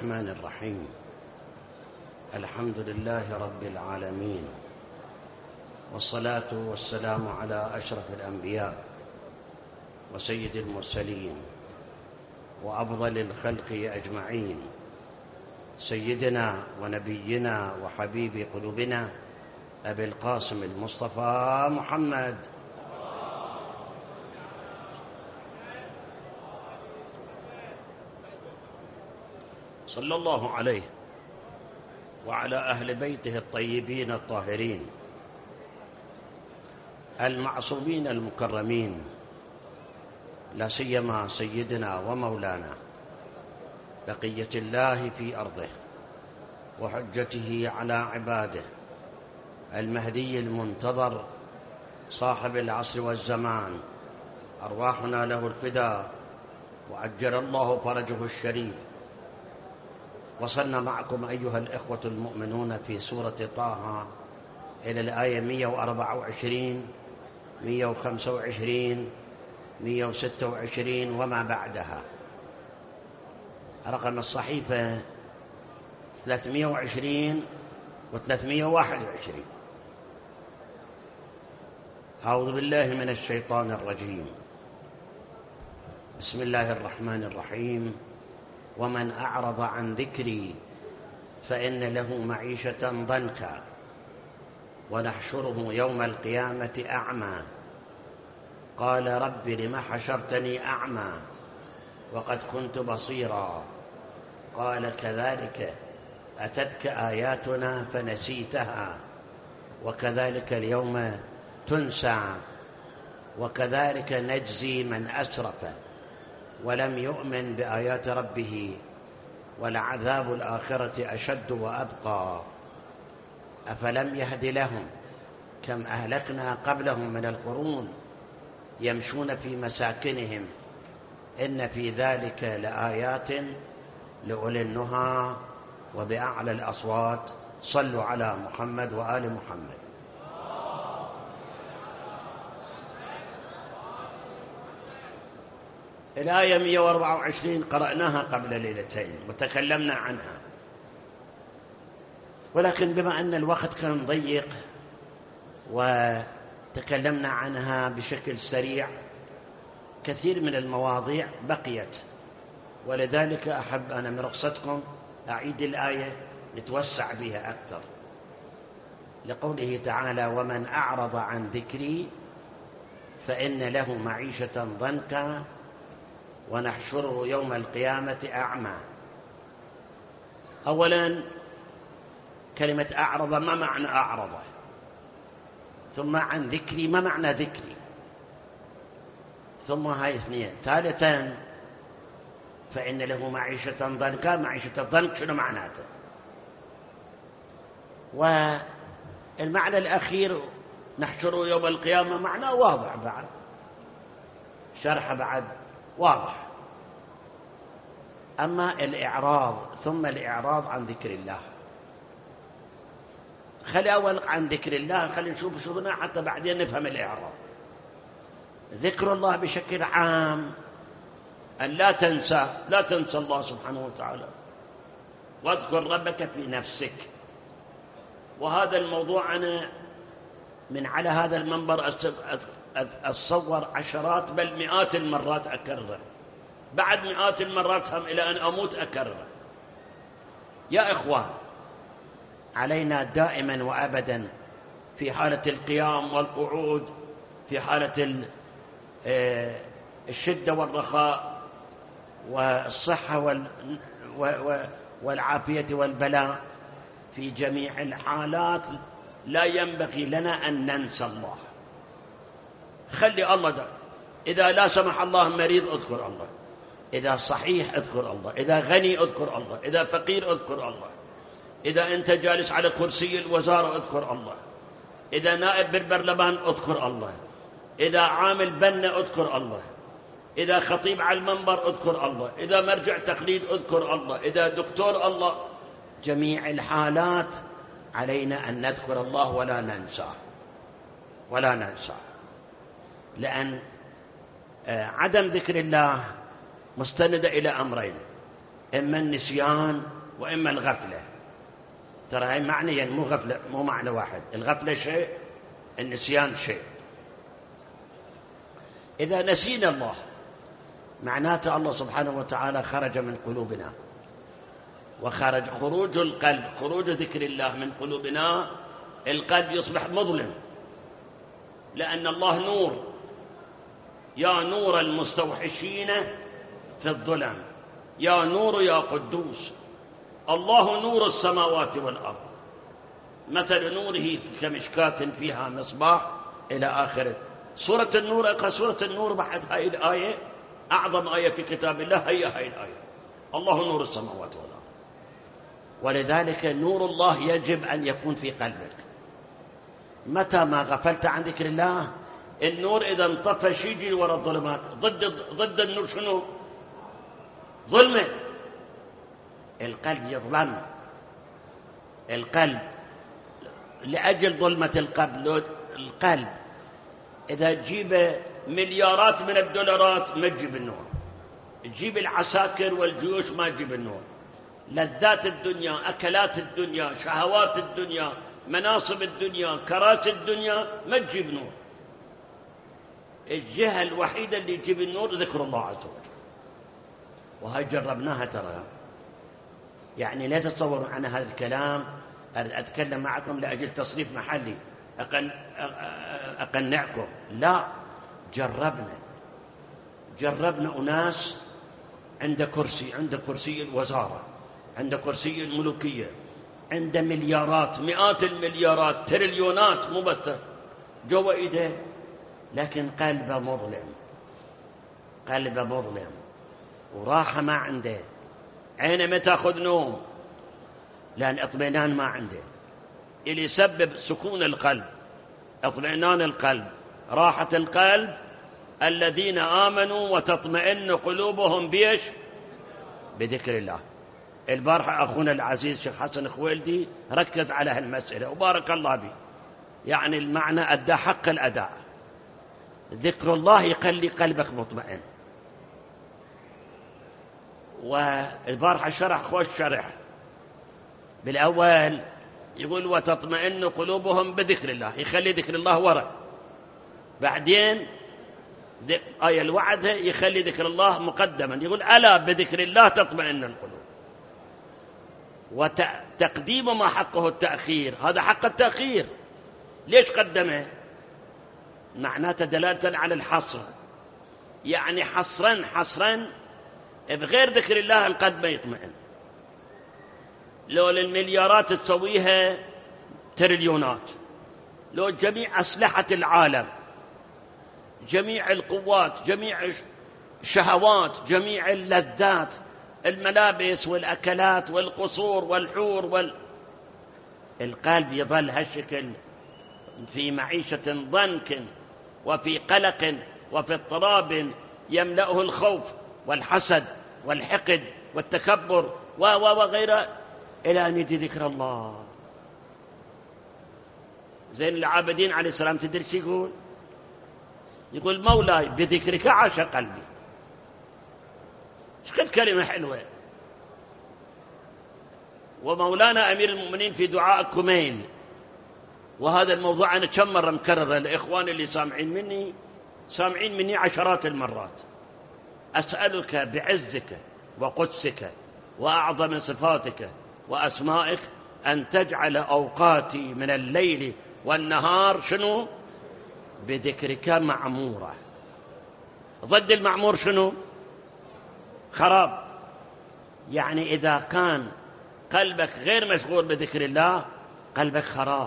الرحمن الرحيم. الحمد لله رب العالمين، والصلاة والسلام على أشرف الأنبياء وسيد المرسلين وأفضل الخلق أجمعين، سيدنا ونبينا وحبيب قلوبنا أبي القاسم المصطفى محمد صلى الله عليه وعلى أهل بيته الطيبين الطاهرين المعصومين المكرمين، لا سيما سيدنا ومولانا بقية الله في أرضه وحجته على عباده، المهدي المنتظر صاحب العصر والزمان، أرواحنا له الفداء وعجل الله فرجه الشريف. وصلنا معكم أيها الإخوة المؤمنون في سورة طه إلى الآية 124 125 126 وما بعدها. رقم الصحيفة 320 و321. أعوذ بالله من الشيطان الرجيم. بسم الله الرحمن الرحيم. ومن أعرض عن ذكري فإن له معيشة ضنكا ونحشره يوم القيامة أعمى قال رب لم حشرتني أعمى وقد كنت بصيرا قال كذلك أتتك آياتنا فنسيتها وكذلك اليوم تنسى وكذلك نجزي من أسرف ولم يؤمن بآيات ربه ولعذاب الآخرة أشد وأبقى أفلم يهد لهم كم أهلكنا قبلهم من القرون يمشون في مساكنهم إن في ذلك لآيات لأولي النهى. وبأعلى الأصوات صلوا على محمد وآل محمد. الآية 124 قرأناها قبل ليلتين وتكلمنا عنها، ولكن بما أن الوقت كان ضيق وتكلمنا عنها بشكل سريع كثير من المواضيع بقيت، ولذلك أحب أنا من رخصتكم أعيد الآية نتوسع بها أكثر، لقوله تعالى ومن أعرض عن ذكري فإن له معيشة ضنكا ونحشره يوم القيامة أعمى. أولا كلمة أعرض، ما معنى أعرض؟ ثم عن ذكري، ما معنى ذكري؟ ثم هاي اثنين. ثالثا فإن له معيشة ضنكا، معيشة الضنك شنو معناته؟ والمعنى الأخير نحشره يوم القيامة معناه واضح، بعد شرح بعد واضح. أما الإعراض، ثم الإعراض عن ذكر الله، خلي أول عن ذكر الله، خلي نشوف شغلنا حتى بعدين نفهم الإعراض. ذكر الله بشكل عام أن لا تنسى الله سبحانه وتعالى، واذكر ربك في نفسك. وهذا الموضوع أنا من على هذا المنبر أتصور عشرات بل مئات المرات أكرره، بعد مئات المرات هم إلى أن أموت أكرره. يا إخوان، علينا دائما وأبدا في حالة القيام والقعود، في حالة الشدة والرخاء والصحة والعافية والبلاء، في جميع الحالات لا ينبغي لنا أن ننسى الله. خلي الله ده، إذا لا سمح الله مريض اذكر الله، إذا صحيح اذكر الله، إذا غني اذكر الله، إذا فقير اذكر الله، إذا أنت جالس على كرسي الوزارة اذكر الله، إذا نائب بالبرلمان اذكر الله، إذا عامل بنا اذكر الله، إذا خطيب على المنبر اذكر الله، إذا مرجع تقليد اذكر الله، إذا دكتور الله. جميع الحالات علينا أن نذكر الله ولا ننساه، لأن عدم ذكر الله مستندة إلى أمرين: إما النسيان وإما الغفلة. ترى هاي معنيا مو غفلة، مو معنى واحد. الغفلة شيء، النسيان شيء. إذا نسينا الله معناته الله سبحانه وتعالى خرج من قلوبنا، وخرج خروج القلب، خروج ذكر الله من قلوبنا، القلب يصبح مظلم، لأن الله نور. يا نور المستوحشين في الظلم، يا نور يا قدوس. الله نور السماوات والأرض، مثل نوره كمشكاة فيها مصباح إلى آخره. سورة النور، اقرأ سورة النور بعد هاي الآية، أعظم آية في كتاب الله هي هاي الآية، الله نور السماوات والأرض. ولذلك نور الله يجب أن يكون في قلبك. متى ما غفلت عن ذكر الله، النور إذا انطفى يجي وراء الظلمات. ضد النور شنو؟ ظلمة. القلب يظلم، القلب لأجل ظلمة القلب إذا تجيب مليارات من الدولارات ما تجيب النور، تجيب العساكر والجيوش ما تجيب النور. لذات الدنيا، أكلات الدنيا، شهوات الدنيا، مناصب الدنيا، كراسي الدنيا ما تجيب نور. الجهة الوحيدة اللي تجيب النور ذكر الله عز وجل، وهي جربناها ترى. يعني لا تتصوروا عن هذا الكلام أتكلم معكم لأجل تصريف محلي أقنعكم، لا. جربنا أناس عند كرسي الوزارة، عند كرسي الملوكية، عند مليارات، مئات المليارات، تريليونات، مو بس جوا إيده، لكن قلبه مظلم، وراحة ما عنده، عينه ما تأخذ نوم، لأن اطمئنان ما عنده. اللي يسبب سكون القلب، اطمئنان القلب، راحة القلب، الذين آمنوا وتطمئن قلوبهم بيش؟ بذكر الله. البارحة أخونا العزيز شيخ حسن خويلدي ركز على هالمسألة وبارك الله به، يعني المعنى أدى حق الأداء. ذكر الله يخلي قلبك مطمئن. والبارحة شرح خوش شرح. بالأول يقول وتطمئن قلوبهم بذكر الله، يخلي ذكر الله وراء. بعدين آية الوعد يخلي ذكر الله مقدما، يقول ألا بذكر الله تطمئن القلوب. وتقديم ما حقه التأخير، هذا حق التأخير. ليش قدمه؟ معناته دلالة على الحصر، يعني حصرا بغير ذكر الله القلب ما يطمئن. لو المليارات تسويها تريليونات، لو جميع أسلحة العالم، جميع القوات، جميع الشهوات، جميع اللذات، الملابس والأكلات والقصور والحور القلب يظل هالشكل، في معيشة ضنك وفي قلق وفي اضطراب يملأه الخوف والحسد والحقد والتكبر وغيره، إلى أن يجي ذكر الله. زين العابدين عليه السلام تدري شو يقول مولاي بذكرك عاش قلبي. شقد كلمة حلوة. ومولانا أمير المؤمنين في دعاء كميل، وهذا الموضوع أنا كم مرة مكرر، الإخوان اللي سامعين مني عشرات المرات. أسألك بعزك وقدسك وأعظم صفاتك وأسمائك أن تجعل أوقاتي من الليل والنهار شنو؟ بذكرك معمورة. ضد المعمور شنو؟ خراب. يعني إذا كان قلبك غير مشغول بذكر الله قلبك خراب،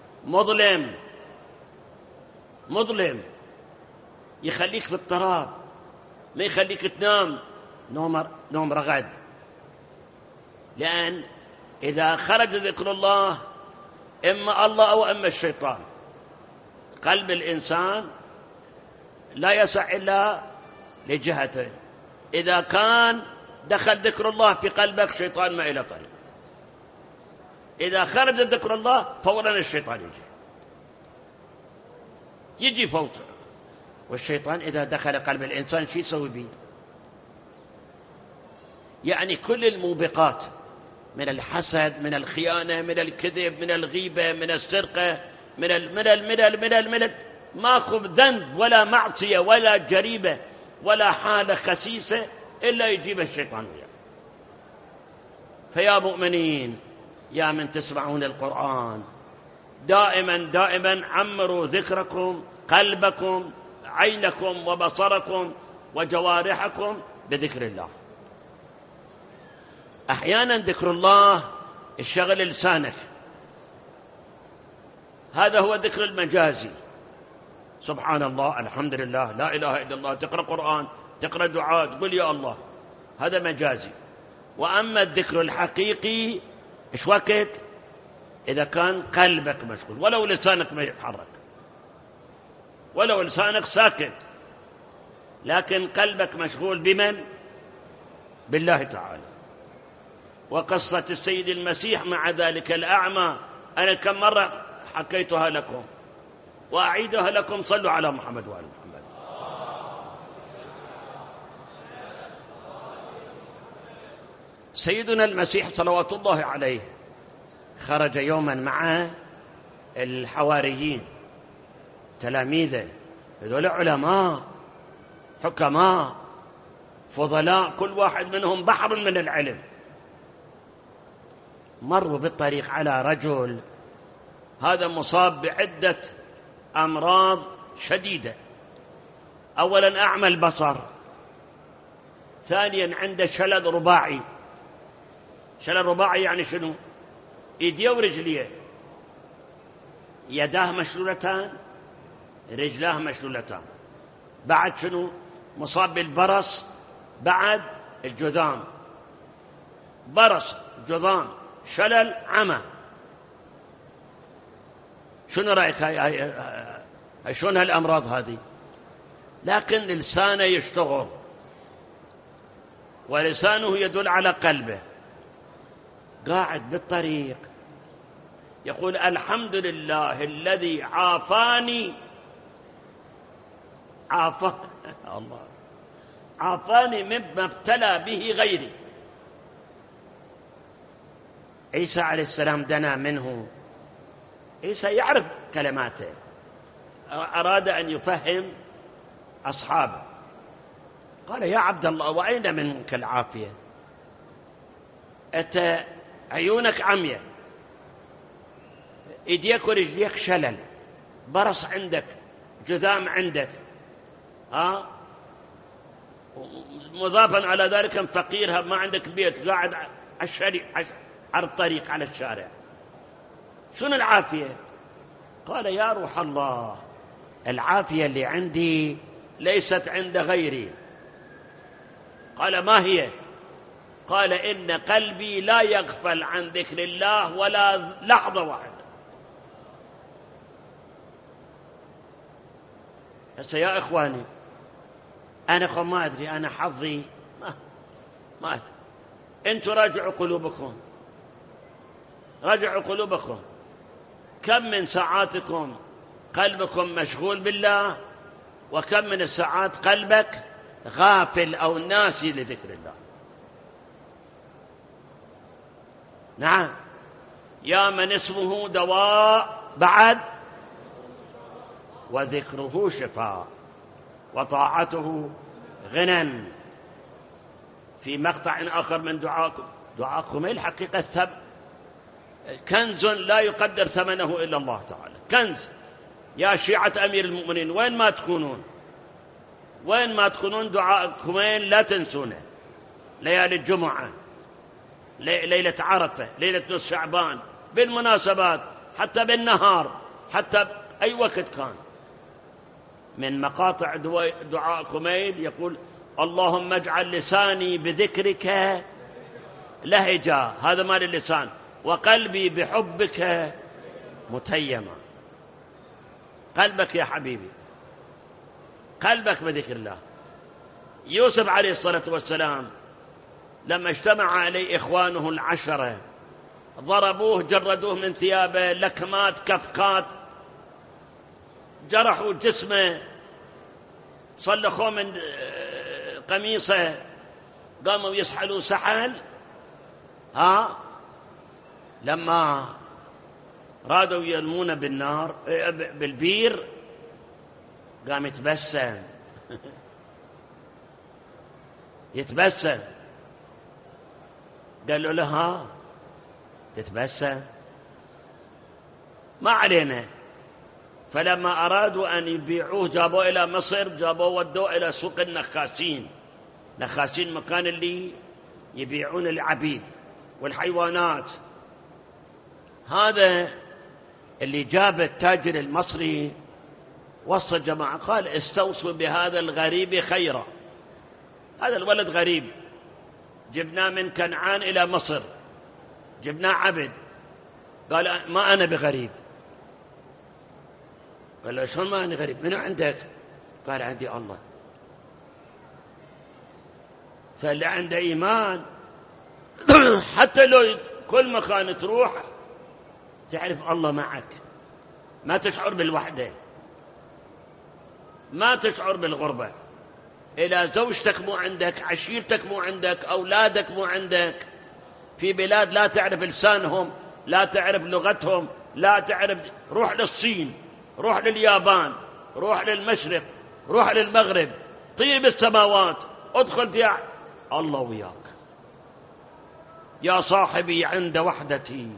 مظلم، يخليك في اضطراب، ما يخليك تنام نوم رغد. لأن إذا خرج ذكر الله إما الله أو إما الشيطان. قلب الإنسان لا يسع إلا لجهتين. إذا كان دخل ذكر الله في قلبك شيطان ما إلى طريق، إذا خرج ذكر الله فورا الشيطان يجي فوت. والشيطان إذا دخل قلب الإنسان شو يسوي به؟ يعني كل الموبقات من الحسد، من الخيانة، من الكذب، من الغيبة، من السرقة، من ماكو ذنب ولا معصية ولا جريمة ولا حالة خسيسة إلا يجيب الشيطان وياه. فيا مؤمنين، يا من تسمعون القرآن، دائما عمروا ذكركم، قلبكم، عينكم وبصركم وجوارحكم بذكر الله. أحيانا ذكر الله الشغل لسانك، هذا هو الذكر المجازي، سبحان الله، الحمد لله، لا إله إلا الله، تقرأ قرآن، تقرأ دعاء، تقول يا الله، هذا مجازي. وأما الذكر الحقيقي إيش وقت؟ إذا كان قلبك مشغول، ولو لسانك ما يتحرك، ولو لسانك ساكت، لكن قلبك مشغول بمن؟ بالله تعالى. وقصة السيد المسيح مع ذلك الأعمى أنا كم مرة حكيتها لكم وأعيدها لكم، صلوا على محمد وآل محمد. سيدنا المسيح صلوات الله عليه خرج يوما مع الحواريين تلاميذه، هذول علماء حكماء فضلاء، كل واحد منهم بحر من العلم. مروا بالطريق على رجل هذا مصاب بعدة أمراض شديدة، أولا أعمى البصر، ثانيا عنده شلل رباعي. شلل رباعي يعني شنو؟ ايديه ورجليه، يداه مشلولتان، رجلاه مشلولتان. بعد شنو؟ مصاب بالبرص، بعد الجذام، برص، جذام، شلل، عمى. شنو رأيك شلون هالأمراض هذه؟ لكن لسانه يشتغل، ولسانه يدل على قلبه. قاعد بالطريق يقول الحمد لله الذي عافاني، الله عافاني مما ابتلى به غيري. عيسى عليه السلام دنا منه، عيسى يعرف كلماته، أراد أن يفهم أصحابه، قال يا عبد الله وأين منك العافية؟ أنت عيونك عمية، إيديك ورجليك شلل، برص عندك، جذام عندك، مضافا على ذلك فقير، ما عندك بيت، قاعد على الطريق على الشارع، شنو العافية؟ قال يا روح الله العافية اللي عندي ليست عند غيري. قال ما هي؟ قال إن قلبي لا يغفل عن ذكر الله ولا لحظة واحدة. هسه يا إخواني أنا ما أدري، أنا حظي ما أدري، أنتوا راجعوا قلوبكم، راجعوا قلوبكم، كم من ساعاتكم قلبكم مشغول بالله، وكم من الساعات قلبك غافل أو ناسي لذكر الله. نعم، يا من اسمه دواء بعد وذكره شفاء وطاعته غنى. في مقطع آخر من دعاءكم الحقيقة كنز لا يقدر ثمنه إلا الله تعالى، كنز. يا شيعة أمير المؤمنين وين ما تكونون، وين ما تكونون دعاءكم لا تنسونه. ليالي الجمعة، ليلة عرفة، ليلة نصف شعبان، بالمناسبات، حتى بالنهار، حتى أي وقت كان. من مقاطع دعاء كميل يقول اللهم اجعل لساني بذكرك لهجا، هذا مال اللسان، وقلبي بحبك متيما. قلبك يا حبيبي، قلبك بذكر الله. يوسف عليه الصلاة والسلام لما اجتمع عليه إخوانه العشرة ضربوه، جردوه من ثيابه، لكمات، كفكات، جرحوا جسمه، صلخوا من قميصه، قاموا يسحلوا سحل، لما رادوا يرمون بالنار بالبير قام يتبسم يتبسم. قالوا له تتبسم، ما علينا. فلما أرادوا أن يبيعوه جابوه إلى مصر، جابوه ودوه إلى سوق النخاسين. نخاسين مكان اللي يبيعون العبيد والحيوانات. هذا اللي جاب التاجر المصري وصى الجماعة قال استوصوا بهذا الغريب خيرا. هذا الولد غريب، جبناه من كنعان إلى مصر، جبناه عبد. قال ما أنا بغريب. قال له شلون ما أنا غريب؟ منو عندك؟ قال عندي الله. فاللي عنده إيمان حتى لو كل مكان تروح تعرف الله معك، ما تشعر بالوحدة، ما تشعر بالغربة. إذا زوجتك مو عندك، عشيرتك مو عندك، أولادك مو عندك، في بلاد لا تعرف لسانهم، لا تعرف لغتهم، لا تعرف، روح للصين، روح لليابان، روح للمشرق، روح للمغرب، طيب السماوات، ادخل فيها الله وياك. يا صاحبي عند وحدتي،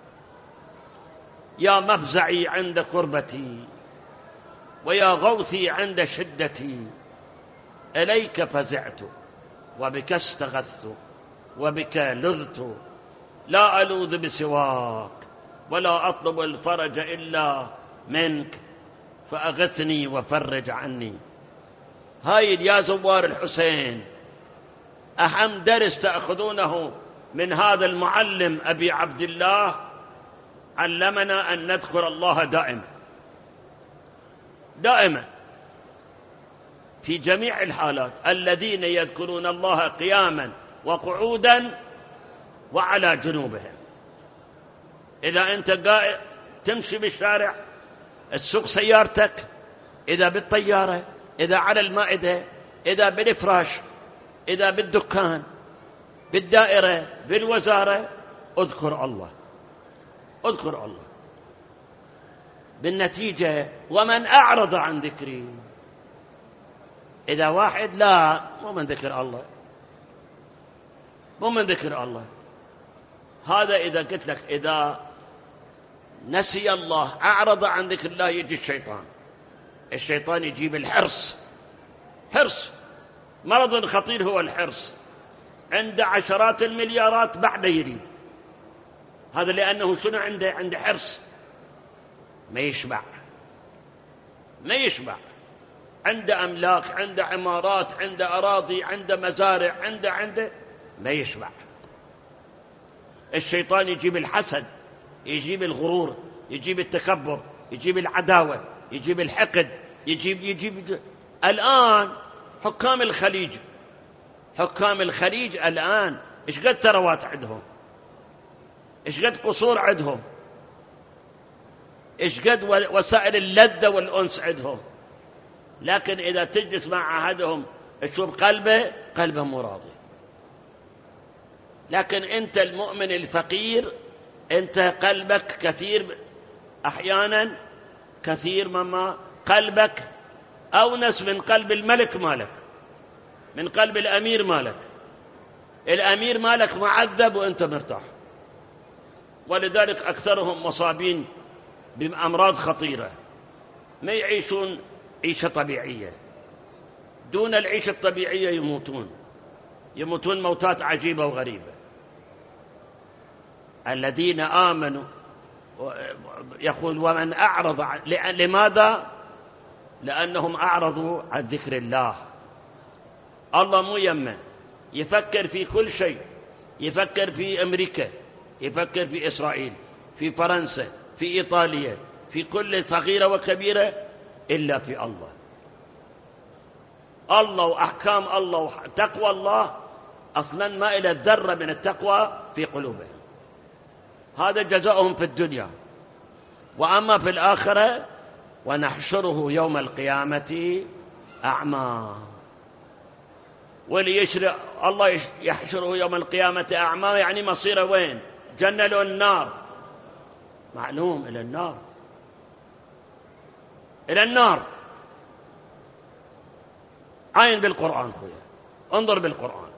يا مفزعي عند قربتي، ويا غوثي عند شدتي، إليك فزعت وبك استغثت وبك لذت، لا ألوذ بسواك ولا أطلب الفرج إلا منك، فأغثني وفرج عني. هاي يا زوار الحسين أهم درس تأخذونه من هذا المعلم أبي عبد الله، علمنا أن نذكر الله دائما دائما في جميع الحالات. الذين يذكرون الله قياما وقعودا وعلى جنوبهم. إذا أنت قائد تمشي بالشارع، السوق سيارتك، إذا بالطيارة، إذا على المائدة، إذا بالفراش، إذا بالدكان، بالدائرة، بالوزارة، اذكر الله، اذكر الله. بالنتيجة ومن أعرض عن ذكري، إذا واحد لا مو من ذكر الله، مو من ذكر الله، هذا إذا قلت لك إذا نسي الله أعرض عن ذكر الله يجي الشيطان. الشيطان يجيب الحرص، حرص، مرض خطير هو الحرص، عنده عشرات المليارات بعد يريد. هذا لأنه شنو عنده حرص، ما يشبع، ما يشبع. عنده أملاك، عنده عمارات، عنده أراضي، عنده مزارع، عنده ما يشبع. الشيطان يجيب الحسد، يجيب الغرور، يجيب التكبر، يجيب العداوة، يجيب الحقد، يجيب. الآن حكام الخليج الآن إيش قد ثروات عندهم، إيش قد قصور عندهم، إيش قد وسائل اللذة والأنس عندهم، لكن إذا تجلس مع أحدهم تشوف قلبه مو راضي. لكن أنت المؤمن الفقير، أنت قلبك كثير أحيانا، كثير مما قلبك أونس من قلب الملك مالك، من قلب الأمير مالك. الأمير مالك معذب وأنت مرتاح، ولذلك أكثرهم مصابين بأمراض خطيرة، ما يعيشون عيشة طبيعية. دون العيشة الطبيعية يموتون موتات عجيبة وغريبة. الذين آمنوا يقول ومن أعرض لماذا؟ لأنهم أعرضوا عن ذكر الله. الله مو يمه، يفكر في كل شيء، يفكر في أمريكا، يفكر في إسرائيل، في فرنسا، في إيطاليا، في كل صغيرة وكبيرة، إلا في الله. الله وأحكام الله وتقوى الله أصلا ما إلى ذرة من التقوى في قلوبهم. هذا جزاؤهم في الدنيا. وأما في الآخرة ونحشره يوم القيامة أعمى واللي الله يحشره يوم القيامة أعمى، يعني مصيره وين؟ جنة له النار؟ معلوم إلى النار، إلى النار. عين بالقرآن خويا، انظر بالقرآن.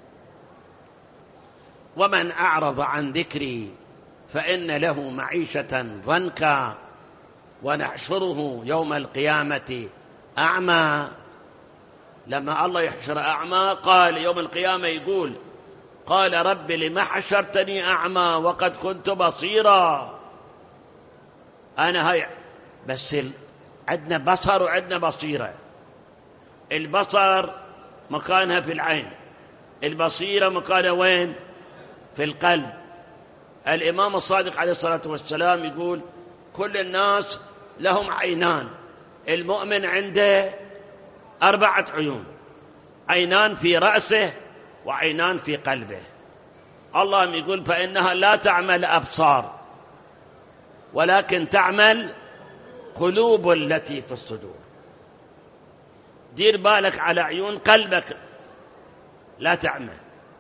ومن أعرض عن ذكري فإن له معيشة ضنكا ونحشره يوم القيامة أعمى. لما الله يحشر أعمى قال يوم القيامة، يقول قال رب لما حشرتني أعمى وقد كنت بصيرا. أنا هاي بس عندنا بصر وعندنا بصيرة. البصر مكانها في العين، البصيرة مكانها وين؟ في القلب. الإمام الصادق عليه الصلاة والسلام يقول كل الناس لهم عينان، المؤمن عنده 4 عيون، عينان في رأسه وعينان في قلبه. الله يقول فإنها لا تعمل أبصار ولكن تعمل قلوب التي في الصدور. دير بالك على عيون قلبك لا تعمل.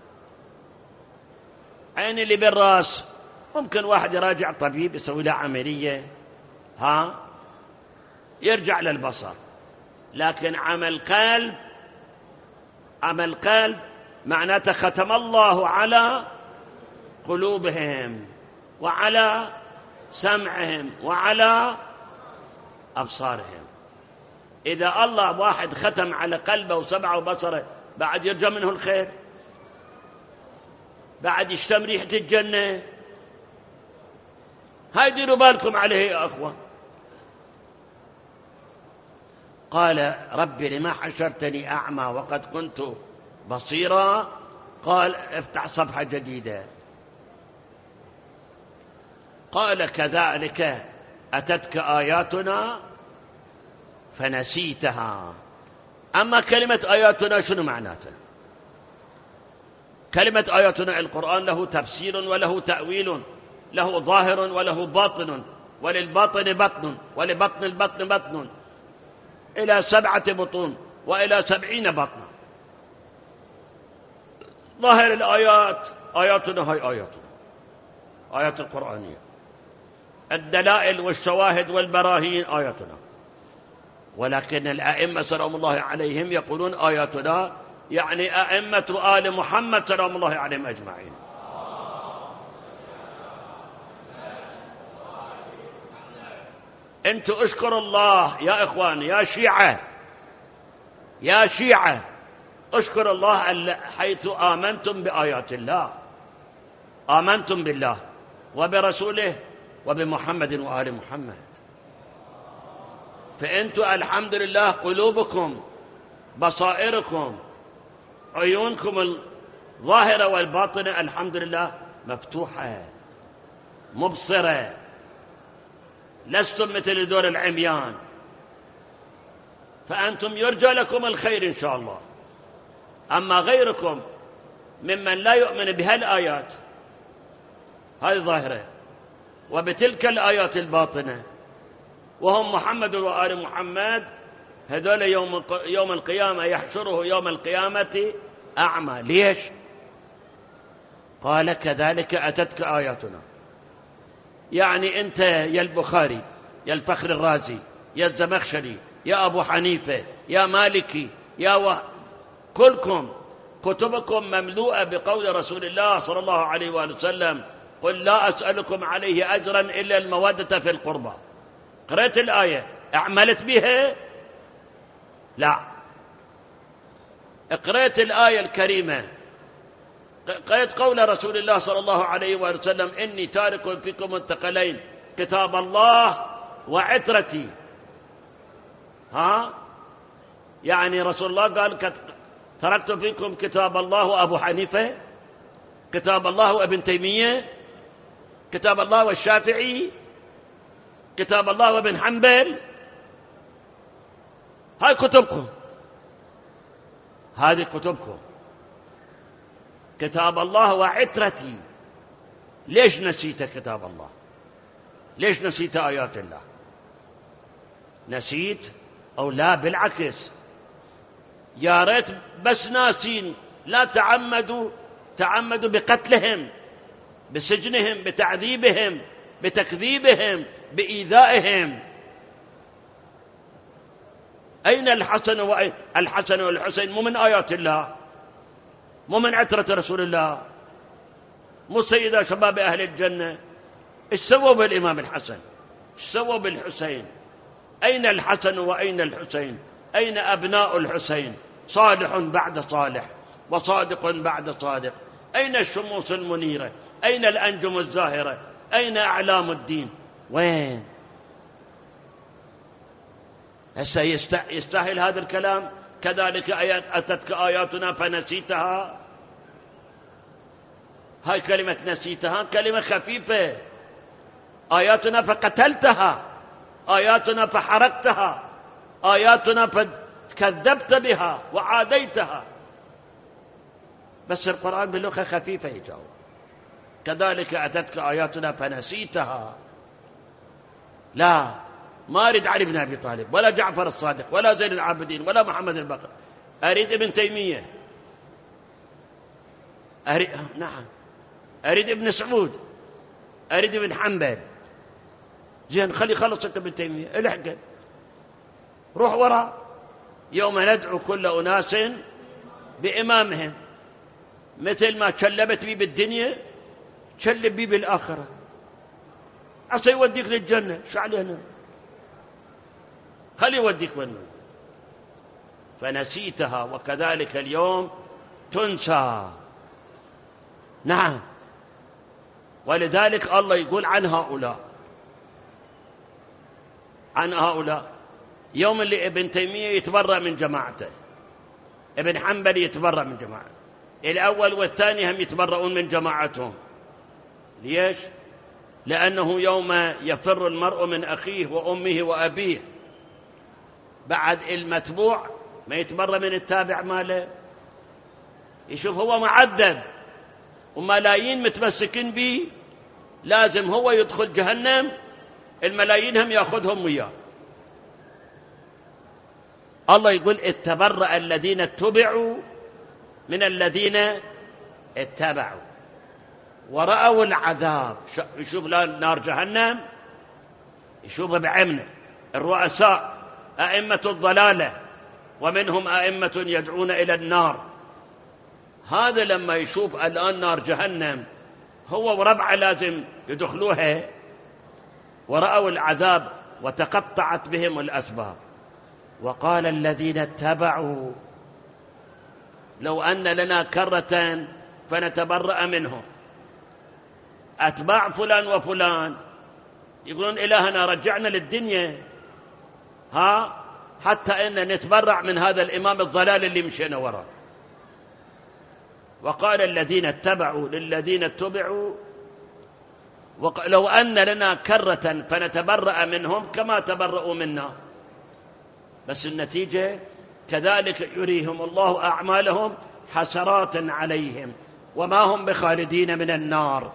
عين اللي بالراس ممكن واحد يراجع طبيب يسوي له عملية يرجع للبصر، لكن عمل قلب معناته ختم الله على قلوبهم وعلى سمعهم وعلى أبصارهم. إذا الله واحد ختم على قلبه وسمعه وبصره، بعد يرجع منه الخير؟ بعد يشتم ريحة الجنة؟ هاي ديروا بالكم عليه يا أخوة. قال رب لما حشرتني أعمى وقد كنت بصيرا. قال افتح صفحة جديدة. قال كذلك أتتك آياتنا فنسيتها. أما كلمة آياتنا شنو معناتها؟ كلمة آياتنا القرآن له تفسير وله تأويل، له ظاهر وله باطن، وللباطن بطن، ولبطن البطن بطن، إلى 7 بطون وإلى 70 بطنا. ظاهر الآيات آياتنا، هاي آياتنا آيات القرآنية، الدلائل والشواهد والبراهين آياتنا. ولكن الأئمة سلام الله عليهم يقولون آياتنا يعني أئمة آل محمد سلام الله عليهم أجمعين. أنتوا اشكروا الله يا إخوان، يا شيعة اشكروا الله حيث آمنتم بآيات الله، آمنتم بالله وبرسوله وبمحمد وآل محمد. فأنتوا الحمد لله قلوبكم، بصائركم، عيونكم الظاهرة والباطنة الحمد لله مفتوحة مبصرة، لستم مثل دور العميان. فأنتم يرجى لكم الخير إن شاء الله. أما غيركم ممن لا يؤمن بهالآيات هذه ظاهرة وبتلك الآيات الباطنة، وهم محمد وآل محمد، هذول يوم القيامة يحشره يوم القيامة أعمى. ليش؟ قال كذلك أتتك آياتنا. يعني أنت يا البخاري يا الفخر الرازي يا الزمخشري يا أبو حنيفة يا مالكي كلكم كتبكم مملوءة بقول رسول الله صلى الله عليه وآله وسلم قل لا أسألكم عليه أجرا إلا المودة في القربى. قرأت الآية أعملت بها؟ لا. قرأت الآية الكريمة، قرأت قول رسول الله صلى الله عليه وآله وسلم إني تارك فيكم الثقلين كتاب الله وعترتي. يعني رسول الله قال تركت فيكم كتاب الله وأبو حنيفة، كتاب الله وابن تيمية، كتاب الله والشافعي، كتاب الله وابن حنبل. هاي كتبكم، هذه كتبكم، كتاب الله وعترتي. ليش نسيت كتاب الله؟ ليش نسيت آيات الله؟ نسيت أو لا؟ بالعكس يا ريت بس ناسين، لا تعمدوا بقتلهم، بسجنهم، بتعذيبهم، بتكذيبهم، بإيذائهم. أين الحسن الحسن والحسين؟ مو من آيات الله، مو من عترة رسول الله، مو سيدة شباب أهل الجنة. ايش سووا بالإمام الحسن؟ ايش سووا بالحسين؟ أين الحسن وأين الحسين؟ أين أبناء الحسين؟ صالح بعد صالح وصادق بعد صادق. أين الشموس المنيرة؟ أين الأنجم الزاهرة؟ أين أعلام الدين؟ وين؟ هسه يستاهل هذا الكلام؟ كذلك أتتك آياتنا فنسيتها. هاي كلمة نسيتها كلمة خفيفة. آياتنا فقتلتها، آياتنا فحرقتها، آياتنا فكذبت بها وعاديتها. بس القرآن بلغة خفيفة يجاوب. كذلك أتتك آياتنا فنسيتها. لا، ما أريد علي بن أبي طالب ولا جعفر الصادق ولا زين العابدين ولا محمد الباقر، أريد ابن تيمية، نعم، أريد ابن سعود، أريد ابن حنبل. زين، خلي خلصك ابن تيمية، الحق روح وراء. يوم ندعو كل أناس بإمامهم. مثل ما شلبت بي بالدنيا شلب بي بالآخرة، عسى يوديك للجنة. شو علينا؟ خلي يوديك منه. فنسيتها وكذلك اليوم تنسى. نعم. ولذلك الله يقول عن هؤلاء يوم اللي ابن تيمية يتبرأ من جماعته، ابن حنبل يتبرأ من جماعته، الأول والثاني هم يتبرؤون من جماعتهم. ليش؟ لأنه يوم يفر المرء من أخيه وأمه وأبيه، بعد المتبوع ما يتبرأ من التابع ماله. يشوف هو معذب وملايين متمسكين به، لازم هو يدخل جهنم، الملايين هم يأخذهم وياه. الله يقول اتبرأ الذين اتبعوا من الذين اتبعوا ورأوا العذاب. يشوف نار جهنم، يشوف بعينه الرؤساء أئمة الضلالة، ومنهم أئمة يدعون إلى النار. هذا لما يشوف الآن نار جهنم، هو وربعه لازم يدخلوها، ورأوا العذاب وتقطعت بهم الأسباب. وقال الذين اتبعوا لو أن لنا كرة فنتبرأ منهم. أتباع فلان وفلان يقولون إلهنا رجعنا للدنيا، حتى أن نتبرع من هذا الإمام الضلال اللي مشينا وراه. وقال الذين اتبعوا للذين اتبعوا لو أن لنا كرة فنتبرأ منهم كما تبرأوا منا. بس النتيجة كذلك يريهم الله أعمالهم حسرات عليهم وما هم بخالدين من النار.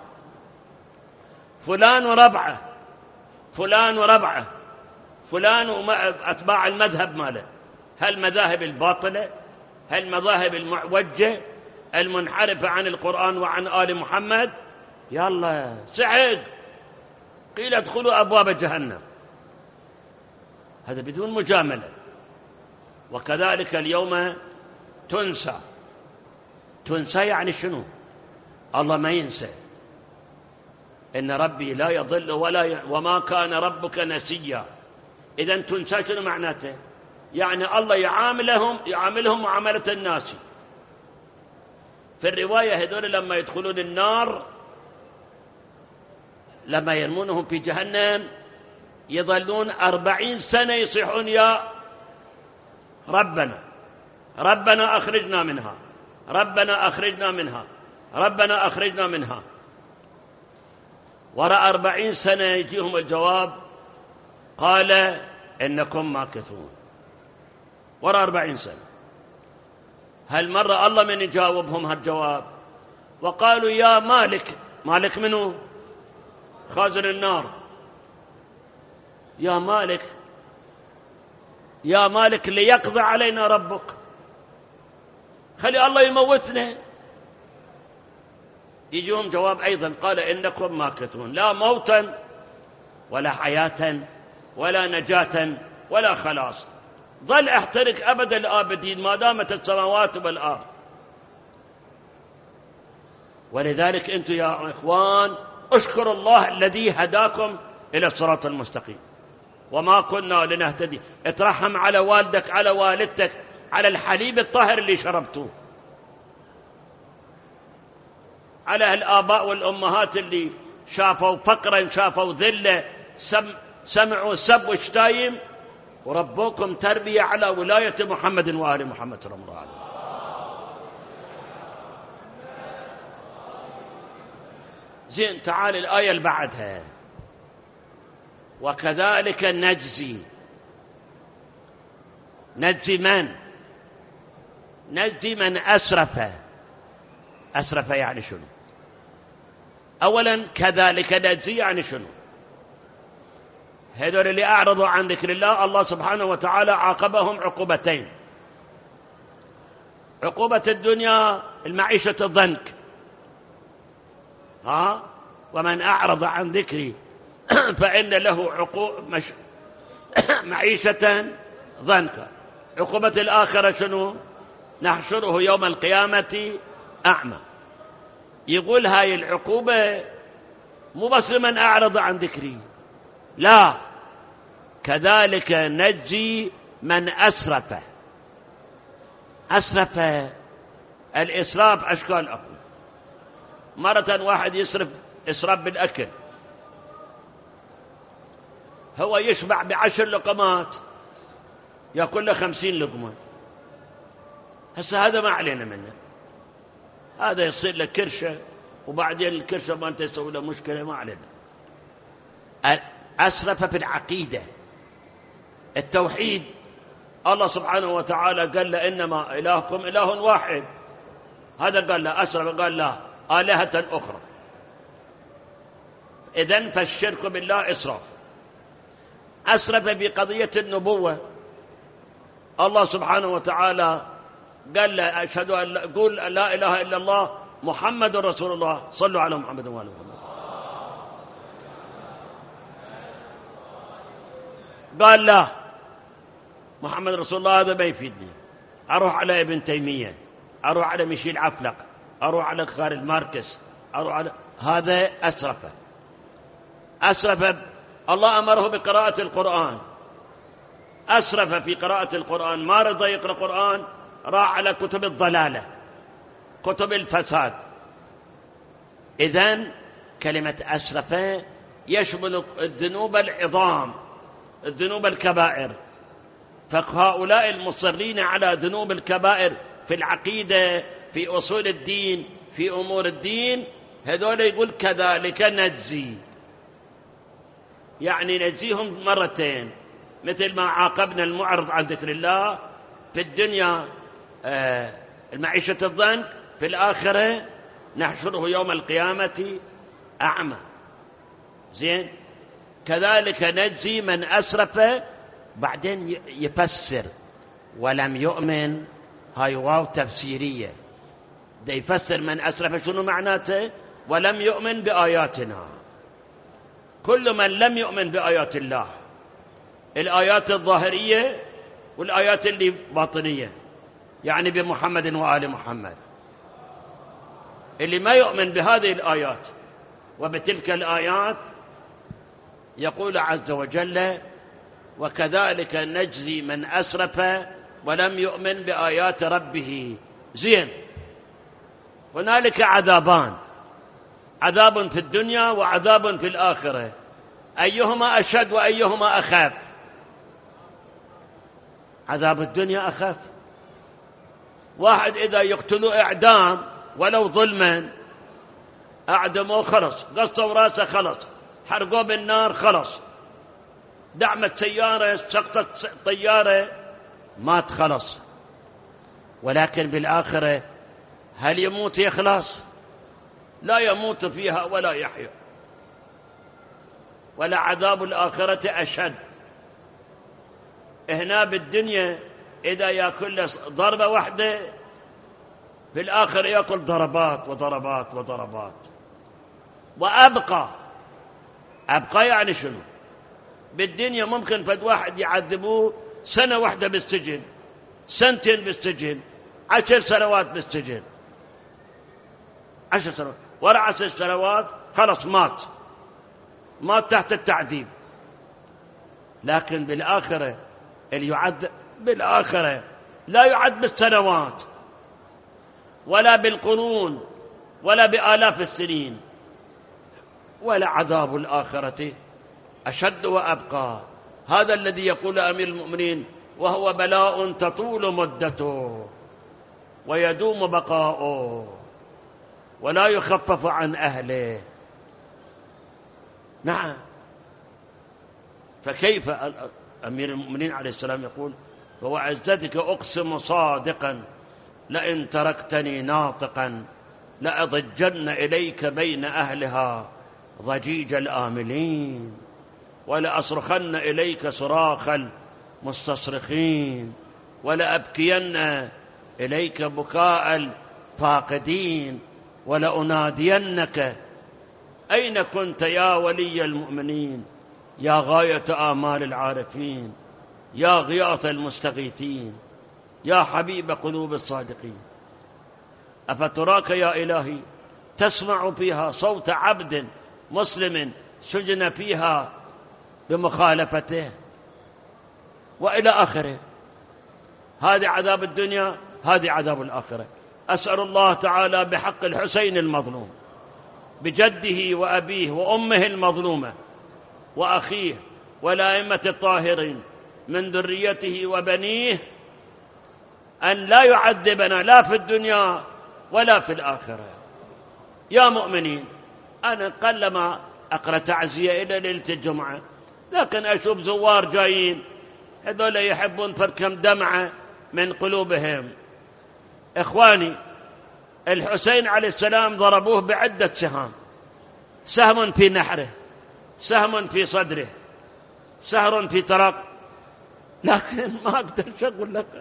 فلان وربعه، فلان وربعه، فلان وأتباع المذهب ماله، هالمذاهب الباطلة، هالمذاهب المعوجة المنحرفة عن القرآن وعن آل محمد، يلا سعد، قيل ادخلوا أبواب جهنم. هذا بدون مجاملة. وكذلك اليوم تنسى. تنسى يعني شنو؟ الله ما ينسى. إن ربي لا يضل وما كان ربك نسيا. إذن تنسى شنو معناته؟ يعني الله يعاملهم معاملة الناس. في الرواية هذول لما يدخلون النار، لما يرمونهم في جهنم، يظلون 40 سنة يصيحون يا ربنا، ربنا أخرجنا منها، ربنا أخرجنا منها، ربنا أخرجنا منها. وراء 40 سنة يجيهم الجواب، قال إنكم ماكثون. وراء 40 سنة. هل مرة الله من يجاوبهم هالجواب؟ وقالوا يا مالك. مالك منو؟ خازن النار. يا مالك، يا مالك ليقضي علينا ربك. خلي الله يموتنا. يجيهم جواب أيضا قال إنكم ماكثون، لا موتا ولا حياة ولا نجاة ولا خلاص، ظل احترق أبد الآبدين ما دامت السماوات والأرض. ولذلك أنتم يا إخوان اشكروا الله الذي هداكم إلى الصراط المستقيم، وما كنا لنهتدي. اترحم على والدك، على والدتك، على الحليب الطاهر اللي شربتوه، على الآباء والأمهات اللي شافوا فقرا، شافوا ذلة، سمعوا سب وشتايم، وربوكم تربية على ولاية محمد وآل محمد صلى الله عليه وسلم. زين، تعال الآية اللي بعدها، وكذلك نجزي. نجزي من؟ نجزي من أسرف. أسرف يعني شنو؟ أولا كذلك نجزي يعني شنو؟ هذول اللي أعرضوا عن ذكر الله، الله سبحانه وتعالى عاقبهم عقوبتين. عقوبة الدنيا المعيشة الضنك، ومن أعرض عن ذكري فإن له معيشة ضنكا. عقوبة الآخرة شنو؟ نحشره يوم القيامة أعمى. يقول هاي العقوبة مو بس لمن أعرض عن ذكري، لا، كذلك نجزي من أسرف. أسرف، الإسراف أشكال أخرى. مرة واحد إسراف بالأكل، هو يشبع ب10 لقمات يأكل له 50 لقمة. هسه هذا ما علينا منه، هذا يصير له كرشة، وبعدين الكرشة ما أنت يسوي له مشكلة، ما علينا. أسرف في العقيدة، التوحيد. الله سبحانه وتعالى قال له إنما إلهكم إله واحد، هذا قال له أسرف، قال لا آلهة أخرى. إذن فالشرك بالله إسراف. أسرف بقضية النبوة، الله سبحانه وتعالى قال له أشهد أن قول لا إله إلا الله محمد رسول الله، صلوا على محمد وآل محمد. قال لا، محمد رسول الله هذا ما يفيدني، أروح على ابن تيمية، أروح على ميشيل عفلق، أروح على خالد ماركس، أروح على هذا. أسرف. أسرف. الله أمره بقراءة القرآن، أسرف في قراءة القرآن، ما رضى يقرأ القرآن، راح على كتب الضلالة، كتب الفساد. إذن كلمة أسرف يشمل الذنوب العظام، الذنوب الكبائر. فهؤلاء المصرين على ذنوب الكبائر في العقيدة، في أصول الدين، في أمور الدين، هذول يقول كذلك نجزي، يعني نجزيهم مرتين، مثل ما عاقبنا المعرض عن ذكر الله في الدنيا المعيشة الضنك، في الآخرة نحشره يوم القيامة أعمى. زين، كذلك نجزي من أسرف. بعدين يفسر ولم يؤمن، هاي واو تفسيرية، ده يفسر من أسرف شنو معناته؟ ولم يؤمن بآياتنا. كل من لم يؤمن بآيات الله، الآيات الظاهرية والآيات اللي باطنية، يعني بمحمد وآل محمد، اللي ما يؤمن بهذه الآيات وبتلك الآيات، يقول عز وجل وكذلك نجزي من أسرف ولم يؤمن بآيات ربه. زين، هنالك عذابان، عذاب في الدنيا وعذاب في الآخرة، أيهما أشد وأيهما أخاف؟ عذاب الدنيا أخاف. واحد إذا يقتلوا إعدام ولو ظلما، أعدموه خلص، قصوا راسه خلص، حرقوه بالنار خلص، دعمت سيارة، سقطت طيارة، مات خلص. ولكن بالآخرة هل يموت يخلص؟ لا يموت فيها ولا يحيا. ولا عذاب الآخرة أشد. هنا بالدنيا إذا يأكل ضربة واحدة في الآخر يأكل ضربات وضربات وضربات. وأبقى يعني شنو؟ بالدنيا ممكن فد واحد يعذبوه سنة واحدة بالسجن، سنتين بالسجن، 10 سنوات بالسجن، 10 سنوات، ورا 10 سنوات خلص مات تحت التعذيب. لكن بالآخرة اللي يعذب بالآخرة لا يعد بالسنوات ولا بالقرون ولا بآلاف السنين، ولا عذاب الآخرة أشد وأبقى. هذا الذي يقول أمير المؤمنين: وهو بلاء تطول مدته ويدوم بقاؤه ولا يخفف عن أهله. نعم. فكيف أمير المؤمنين عليه السلام يقول: فوعزتك أقسم صادقا لئن تركتني ناطقا لأضجن إليك بين أهلها ضجيج الآملين ولأصرخن إليك صراخ المستصرخين ولأبكين إليك بكاء الفاقدين ولأنادينك أين كنت يا ولي المؤمنين، يا غاية آمال العارفين، يا غياث المستغيثين، يا حبيب قلوب الصادقين. أفتراك يا إلهي تسمع فيها صوت عبد مسلم سجن فيها بمخالفته، وإلى آخره. هذه عذاب الدنيا، هذه عذاب الآخرة. أسأل الله تعالى بحق الحسين المظلوم بجده وأبيه وأمه المظلومة وأخيه والأئمة الطاهرين من ذريته وبنيه أن لا يعذبنا لا في الدنيا ولا في الآخرة. يا مؤمنين، أنا قلما أقرأ تعزية إلى ليلة الجمعة، لكن أشوف زوار جايين هذول يحبون فركم دمعة من قلوبهم. إخواني، الحسين عليه السلام ضربوه بعدة سهام، سهم في نحره، سهم في صدره، سهر في ترق، لكن ما أقدر أقول لك.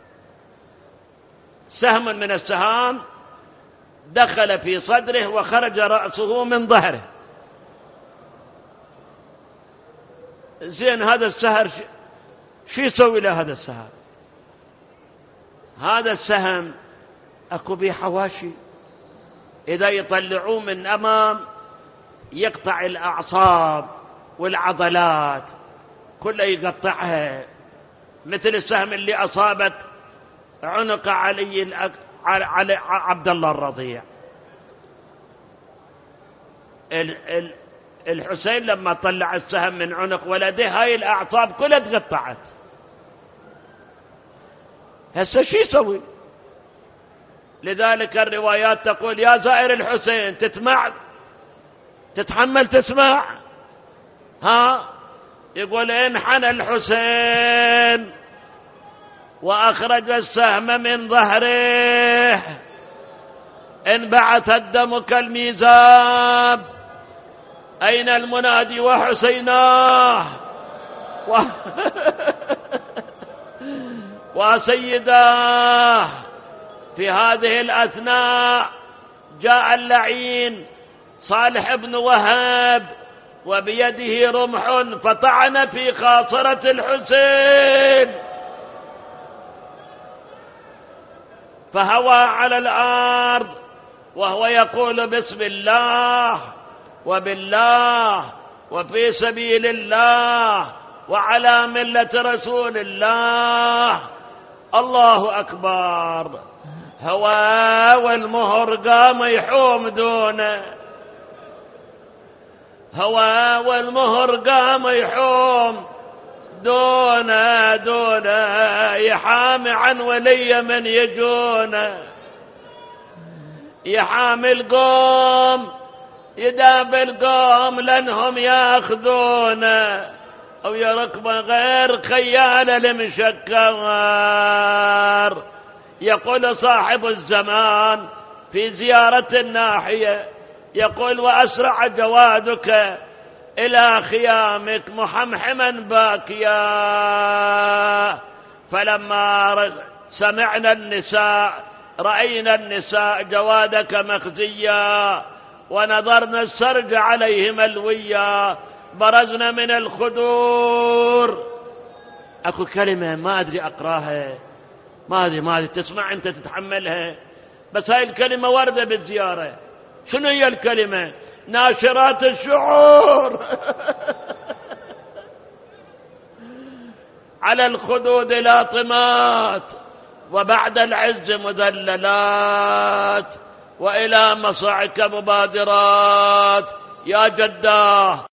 سهم من السهام دخل في صدره وخرج رأسه من ظهره. زين، هذا السهر شو يسوي له هذا السهم؟ هذا السهم أكو به حواشي، إذا يطلعوه من أمام يقطع الأعصاب والعضلات كلها يقطعها، مثل السهم اللي أصابت عنق علي عبد الله الرضيع. الحسين لما طلع السهم من عنق ولده هاي الأعصاب كلها تقطعت. هسه شو يسوي؟ لذلك الروايات تقول: يا زائر الحسين تتحمل تسمع؟ يقول: انحنى الحسين وأخرج السهم من ظهره، انبعث الدم كالميزاب، أين المنادي وحسيناه وسيداه. في هذه الأثناء جاء اللعين صالح بن وهب وبيده رمح فطعن في خاصرة الحسين، فهوى على الأرض وهو يقول: بسم الله وبالله وفي سبيل الله وعلى ملة رسول الله، الله أكبر. هوى والمهر قام يحوم دونه، هوى والمهر قام يحوم دونه يحامي عن ولي من يجونه، يحامي القوم يدابل القوم لأنهم ياخذونه، أو يركبه غير خيال المشكر. يقول صاحب الزمان في زيارة الناحية، يقول: وأسرع جوادك إلى خيامك محمحما باكيا، فلما سمعنا النساء رأينا النساء جوادك مخزيا ونظرنا السرج عليه ملويا برزنا من الخدور. اكو كلمة ما ادري اقراها، ما ادري تسمع انت تتحملها، بس هاي الكلمة واردة بالزيارة. شنو هي الكلمة؟ ناشرات الشعور على الخدود لاطمات وبعد العز مذللات وإلى مصاعك مبادرات. يا جداه